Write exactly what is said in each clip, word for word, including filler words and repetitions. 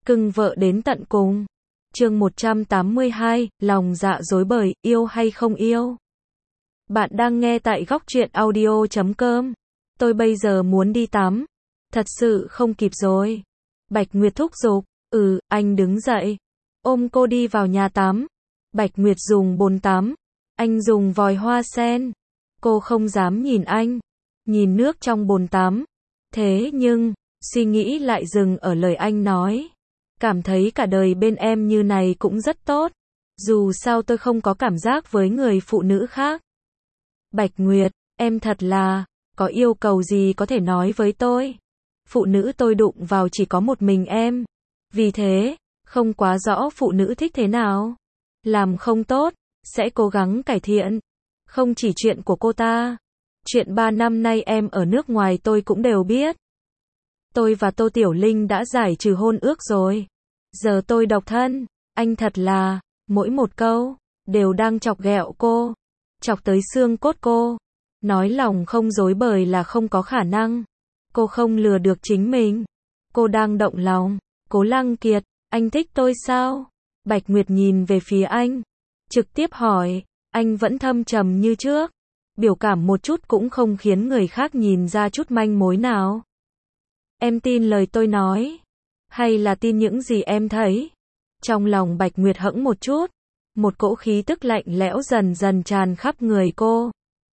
Cưng vợ đến tận cùng. Chương một trăm tám mươi hai, lòng dạ rối bời, yêu hay không yêu? Bạn đang nghe tại góc truyện audio chấm com. Tôi bây giờ muốn đi tắm. Thật sự không kịp rồi. Bạch Nguyệt thúc giục. Ừ, anh đứng dậy. Ôm cô đi vào nhà tắm. Bạch Nguyệt dùng bồn tắm. Anh dùng vòi hoa sen. Cô không dám nhìn anh. Nhìn nước trong bồn tắm. Thế nhưng, suy nghĩ lại dừng ở lời anh nói. Cảm thấy cả đời bên em như này cũng rất tốt. Dù sao tôi không có cảm giác với người phụ nữ khác. Bạch Nguyệt, em thật là, có yêu cầu gì có thể nói với tôi. Phụ nữ tôi đụng vào chỉ có một mình em. Vì thế, không quá rõ phụ nữ thích thế nào. Làm không tốt, sẽ cố gắng cải thiện. Không chỉ chuyện của cô ta. Chuyện ba năm nay em ở nước ngoài tôi cũng đều biết. Tôi và Tô Tiểu Linh đã giải trừ hôn ước rồi. Giờ tôi độc thân. Anh thật là, mỗi một câu, đều đang chọc ghẹo cô. Chọc tới xương cốt cô. Nói lòng không dối bời là không có khả năng. Cô không lừa được chính mình. Cô đang động lòng. Cố Lăng Kiệt, anh thích tôi sao? Bạch Nguyệt nhìn về phía anh. Trực tiếp hỏi, anh vẫn thâm trầm như trước. Biểu cảm một chút cũng không khiến người khác nhìn ra chút manh mối nào. Em tin lời tôi nói. Hay là tin những gì em thấy? Trong lòng Bạch Nguyệt hững một chút. Một cỗ khí tức lạnh lẽo dần dần tràn khắp người cô.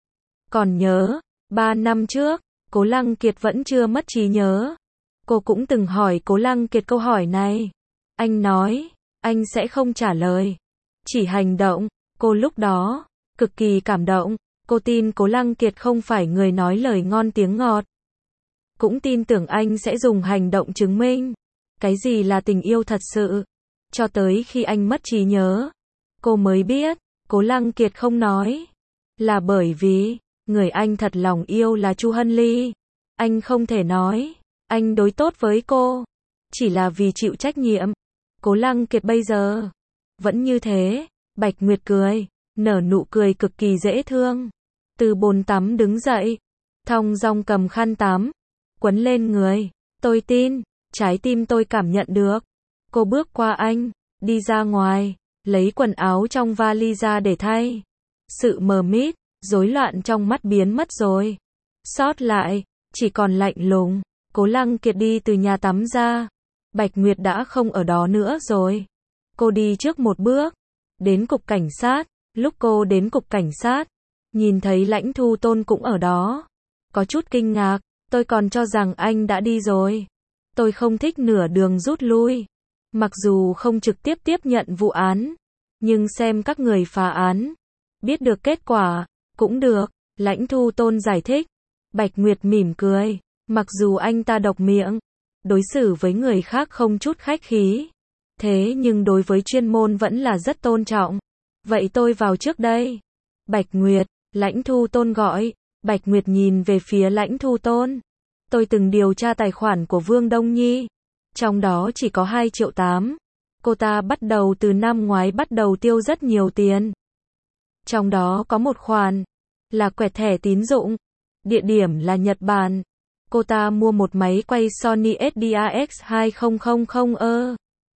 Còn nhớ, ba năm trước, Cố Lăng Kiệt vẫn chưa mất trí nhớ. Cô cũng từng hỏi Cố Lăng Kiệt câu hỏi này. Anh nói, anh sẽ không trả lời. Chỉ hành động. Cô lúc đó, cực kỳ cảm động. Cô tin Cố Lăng Kiệt không phải người nói lời ngon tiếng ngọt. Cũng tin tưởng anh sẽ dùng hành động chứng minh. Cái gì là tình yêu thật sự. Cho tới khi anh mất trí nhớ. Cô mới biết, Cố Lăng Kiệt không nói. Là bởi vì, người anh thật lòng yêu là Chu Hân Ly. Anh không thể nói, anh đối tốt với cô. Chỉ là vì chịu trách nhiệm. Cố Lăng Kiệt bây giờ, vẫn như thế. Bạch Nguyệt cười, nở nụ cười cực kỳ dễ thương. Từ bồn tắm đứng dậy. Thong dong cầm khăn tắm. Quấn lên người. Tôi tin, trái tim tôi cảm nhận được. Cô bước qua anh, đi ra ngoài, lấy quần áo trong vali ra để thay. Sự mờ mịt, rối loạn trong mắt biến mất rồi. Sót lại, chỉ còn lạnh lùng. Cố Lăng Kiệt đi từ nhà tắm ra. Bạch Nguyệt đã không ở đó nữa rồi. Cô đi trước một bước. Đến cục cảnh sát. Lúc cô đến cục cảnh sát, nhìn thấy Lãnh Thu Tôn cũng ở đó. Có chút kinh ngạc. Tôi còn cho rằng anh đã đi rồi. Tôi không thích nửa đường rút lui. Mặc dù không trực tiếp tiếp nhận vụ án, nhưng xem các người phá án, biết được kết quả, cũng được. Lãnh Thu Tôn giải thích. Bạch Nguyệt mỉm cười. Mặc dù anh ta độc miệng, đối xử với người khác không chút khách khí, thế nhưng đối với chuyên môn vẫn là rất tôn trọng. Vậy tôi vào trước đây. Bạch Nguyệt, Lãnh Thu Tôn gọi. Bạch Nguyệt nhìn về phía Lãnh Thu Tôn. Tôi từng điều tra tài khoản của Vương Đông Nhi. Trong đó chỉ có hai triệu tám. Cô ta bắt đầu từ năm ngoái bắt đầu tiêu rất nhiều tiền. Trong đó có một khoản là quẹt thẻ tín dụng. Địa điểm là Nhật Bản. Cô ta mua một máy quay Sony ét đê a x hai không không không E.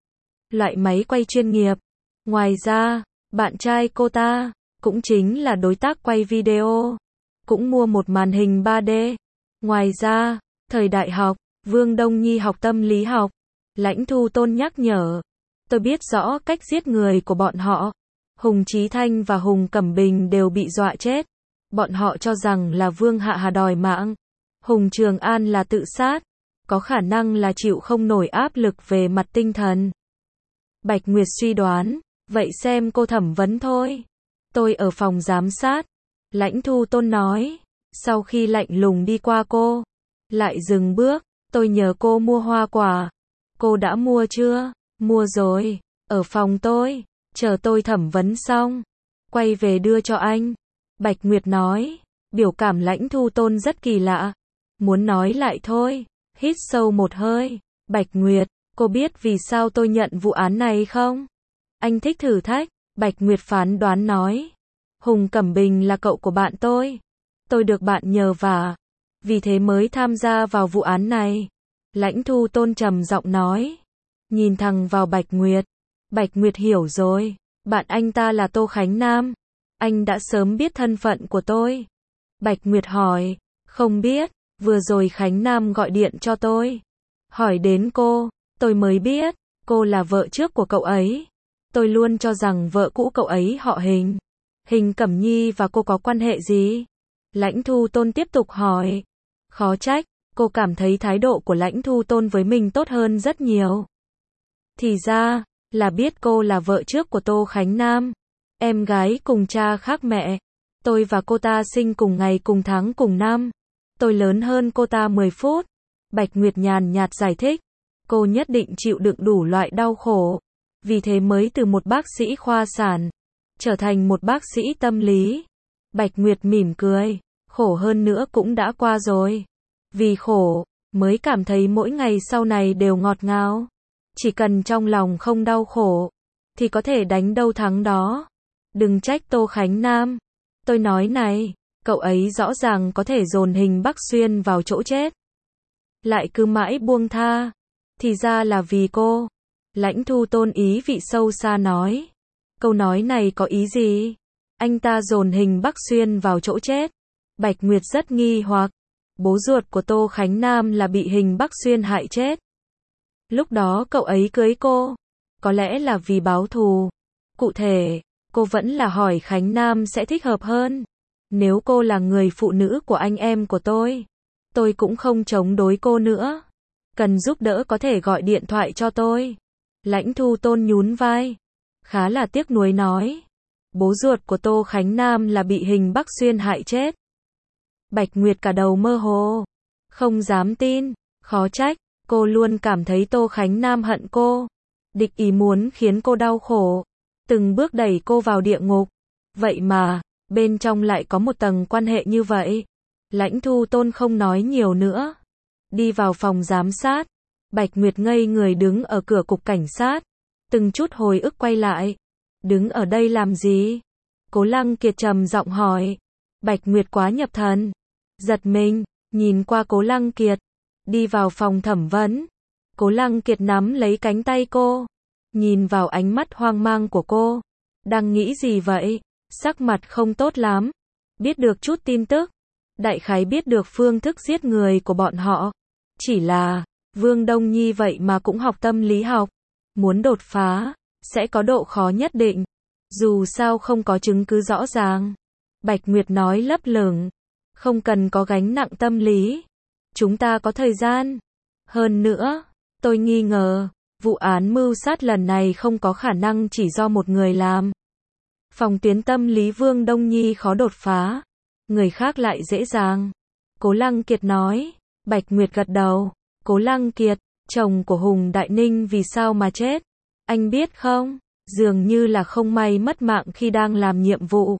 Loại máy quay chuyên nghiệp. Ngoài ra, bạn trai cô ta, cũng chính là đối tác quay video, cũng mua một màn hình ba D. Ngoài ra, thời đại học, Vương Đông Nhi học tâm lý học. Lãnh Thu Tôn nhắc nhở. Tôi biết rõ cách giết người của bọn họ. Hùng Chí Thanh và Hùng Cẩm Bình đều bị dọa chết. Bọn họ cho rằng là Vương Hạ Hà đòi mạng. Hùng Trường An là tự sát. Có khả năng là chịu không nổi áp lực về mặt tinh thần. Bạch Nguyệt suy đoán. Vậy xem cô thẩm vấn thôi. Tôi ở phòng giám sát. Lãnh Thu Tôn nói. Sau khi lạnh lùng đi qua cô, lại dừng bước. Tôi nhờ cô mua hoa quả. Cô đã mua chưa? Mua rồi. Ở phòng tôi. Chờ tôi thẩm vấn xong, quay về đưa cho anh. Bạch Nguyệt nói. Biểu cảm Lãnh Thu Tôn rất kỳ lạ. Muốn nói lại thôi. Hít sâu một hơi. Bạch Nguyệt, cô biết vì sao tôi nhận vụ án này không? Anh thích thử thách. Bạch Nguyệt phán đoán nói. Hùng Cẩm Bình là cậu của bạn tôi. Tôi được bạn nhờ vả. Vì thế mới tham gia vào vụ án này. Lãnh Thu Tôn trầm giọng nói. nhìn thẳng vào Bạch Nguyệt. Bạch Nguyệt hiểu rồi, bạn anh ta là Tô Khánh Nam. Anh đã sớm biết thân phận của tôi. Bạch Nguyệt hỏi, không biết, vừa rồi Khánh Nam gọi điện cho tôi. Hỏi đến cô, tôi mới biết, cô là vợ trước của cậu ấy. Tôi luôn cho rằng vợ cũ cậu ấy họ Hình. Hình Cẩm Nhi và cô có quan hệ gì? Lãnh Thu Tôn tiếp tục hỏi. Khó trách, cô cảm thấy thái độ của Lãnh Thu Tôn với mình tốt hơn rất nhiều. Thì ra, là biết cô là vợ trước của Tô Khánh Nam. Em gái cùng cha khác mẹ. Tôi và cô ta sinh cùng ngày cùng tháng cùng năm. Tôi lớn hơn cô ta mười phút. Bạch Nguyệt nhàn nhạt giải thích. Cô nhất định chịu đựng đủ loại đau khổ. Vì thế mới từ một bác sĩ khoa sản, trở thành một bác sĩ tâm lý. Bạch Nguyệt mỉm cười. Khổ hơn nữa cũng đã qua rồi. Vì khổ, mới cảm thấy mỗi ngày sau này đều ngọt ngào. Chỉ cần trong lòng không đau khổ, thì có thể đánh đâu thắng đó. Đừng trách Tô Khánh Nam. Tôi nói này, cậu ấy rõ ràng có thể dồn Hình Bắc Xuyên vào chỗ chết. Lại cứ mãi buông tha. Thì ra là vì cô. Lãnh Thu Tôn ý vị sâu xa nói. Câu nói này có ý gì? Anh ta dồn Hình Bắc Xuyên vào chỗ chết. Bạch Nguyệt rất nghi hoặc. Bố ruột của Tô Khánh Nam là bị Hình Bắc Xuyên hại chết. Lúc đó cậu ấy cưới cô. Có lẽ là vì báo thù. Cụ thể, cô vẫn là hỏi Khánh Nam sẽ thích hợp hơn. Nếu cô là người phụ nữ của anh em của tôi, tôi cũng không chống đối cô nữa. Cần giúp đỡ có thể gọi điện thoại cho tôi. Lãnh Thu Tôn nhún vai. Khá là tiếc nuối nói. Bố ruột của Tô Khánh Nam là bị Hình Bắc Xuyên hại chết. Bạch Nguyệt cả đầu mơ hồ. Không dám tin. Khó trách, cô luôn cảm thấy Tô Khánh Nam hận cô. Địch ý muốn khiến cô đau khổ. Từng bước đẩy cô vào địa ngục. Vậy mà, bên trong lại có một tầng quan hệ như vậy. Lãnh Thu Tôn không nói nhiều nữa. Đi vào phòng giám sát. Bạch Nguyệt ngây người đứng ở cửa cục cảnh sát. Từng chút hồi ức quay lại. Đứng ở đây làm gì? Cố Lăng Kiệt trầm giọng hỏi. Bạch Nguyệt quá nhập thần. Giật mình, nhìn qua Cố Lăng Kiệt. Đi vào phòng thẩm vấn. Cố Lăng Kiệt nắm lấy cánh tay cô. Nhìn vào ánh mắt hoang mang của cô. Đang nghĩ gì vậy? Sắc mặt không tốt lắm. Biết được chút tin tức. Đại khái biết được phương thức giết người của bọn họ. Chỉ là, Vương Đông Nhi vậy mà cũng học tâm lý học. Muốn đột phá, sẽ có độ khó nhất định. Dù sao không có chứng cứ rõ ràng. Bạch Nguyệt nói lấp lửng. Không cần có gánh nặng tâm lý. Chúng ta có thời gian. Hơn nữa, tôi nghi ngờ, vụ án mưu sát lần này không có khả năng chỉ do một người làm. Phòng tuyến tâm lý Vương Đông Nhi khó đột phá. Người khác lại dễ dàng. Cố Lăng Kiệt nói. Bạch Nguyệt gật đầu. Cố Lăng Kiệt, chồng của Hùng Đại Ninh vì sao mà chết? Anh biết không? Dường như là không may mất mạng khi đang làm nhiệm vụ.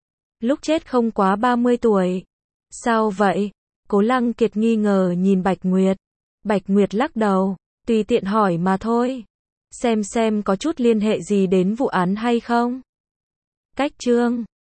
Lúc chết không quá ba mươi tuổi. Sao vậy? Cố Lăng Kiệt nghi ngờ nhìn Bạch Nguyệt. Bạch Nguyệt lắc đầu. Tùy tiện hỏi mà thôi. Xem xem có chút liên hệ gì đến vụ án hay không? Cách chương